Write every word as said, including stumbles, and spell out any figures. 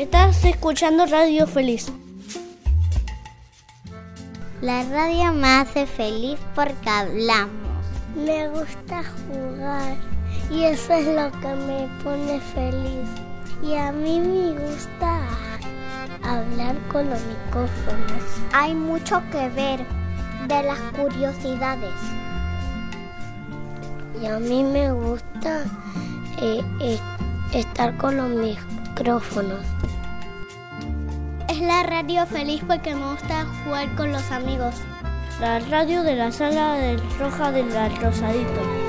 Estás escuchando Radio Feliz. La radio me hace feliz porque hablamos. Me gusta jugar y eso es lo que me pone feliz. Y a mí me gusta hablar con los micrófonos. Hay mucho que ver de las curiosidades. Y a mí me gusta eh, eh, estar con los micrófonos. Es la radio feliz porque me gusta jugar con los amigos. La radio de la sala del Roja del Rosadito.